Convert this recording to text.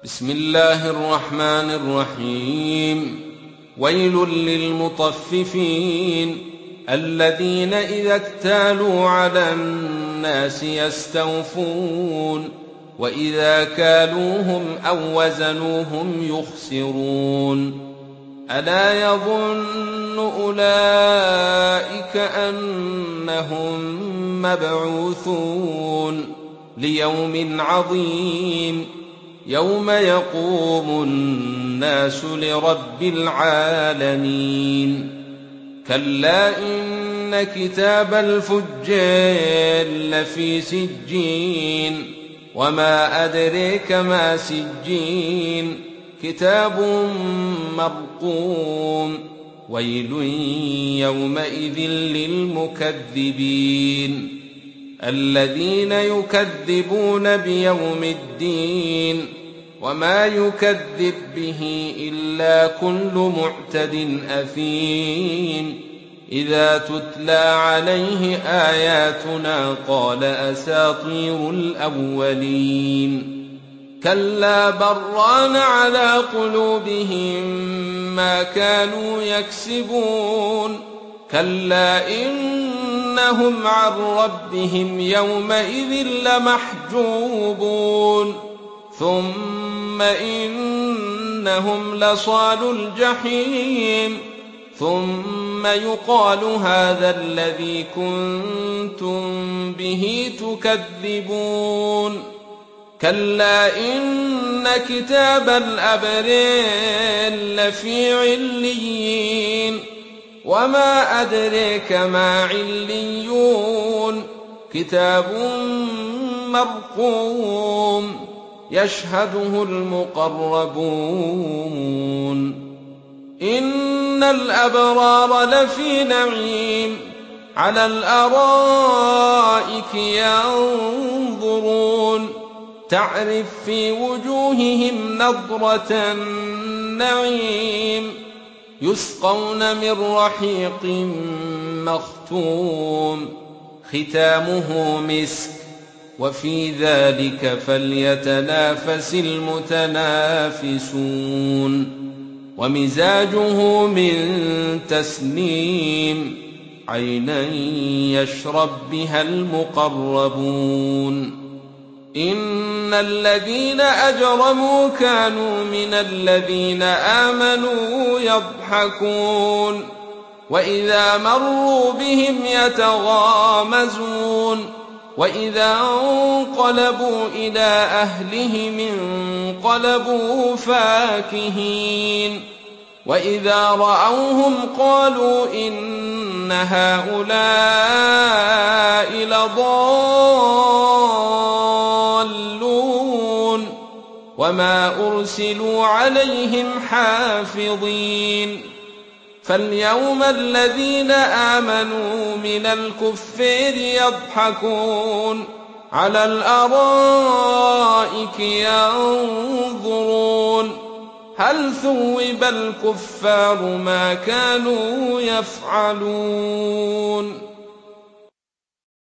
بسم الله الرحمن الرحيم. ويل للمطففين الذين إذا اكتالوا على الناس يستوفون وإذا كالوهم أو وزنوهم يخسرون. ألا يظن أولئك أنهم مبعوثون ليوم عظيم يوم يقوم الناس لرب العالمين. كلا إن كتاب الفجار لفي سجين وما أدريك ما سجين كتاب مرقوم. ويل يومئذ للمكذبين الذين يكذبون بيوم الدين وما يكذب به إلا كل معتد أثيم. إذا تتلى عليه آياتنا قال أساطير الأولين. كلا بران على قلوبهم ما كانوا يكسبون. كلا إنهم عن ربهم يومئذ لمحجوبون. ثم إنهم لصالو الجحيم. ثم يقال هذا الذي كنتم به تكذبون. كلا إن كتاب الأبرار لفي عليين وما أدريك ما عليون كتاب مرقوم يشهده المقربون. إن الأبرار لفي نعيم على الأرائك ينظرون تعرف في وجوههم نضرة النعيم يسقون من رحيق مختوم ختامه مسك وفي ذلك فليتنافس المتنافسون. ومزاجه من تسنيم عينا يشرب بها المقربون. إن الذين أجرموا كانوا من الذين آمنوا يضحكون وإذا مروا بهم يتغامزون وإذا انقلبوا إلى أهلهم انقلبوا فاكهين وإذا رأوهم قالوا إن هؤلاء لضالون وما أرسلوا عليهم حافظين. فاليوم الذين آمنوا من الكفار يضحكون على الأرائك ينظرون هل ثوب الكفار ما كانوا يفعلون.